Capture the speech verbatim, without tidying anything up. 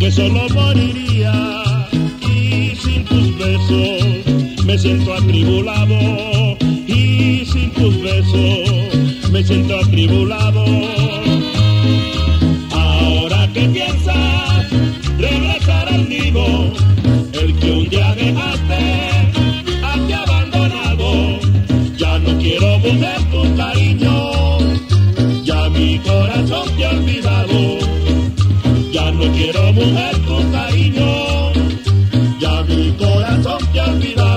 que solo moriría, y sin tus besos me siento atribulado, y sin tus besos me siento atribulado. Ahora que piensas regresar al nido, el que un día dejaste aquí abandonado, ya no quiero volver tu cariño, ya mi corazón te ha olvidado, ya no quiero mujer tu cariño, ya mi corazón te ha olvidado.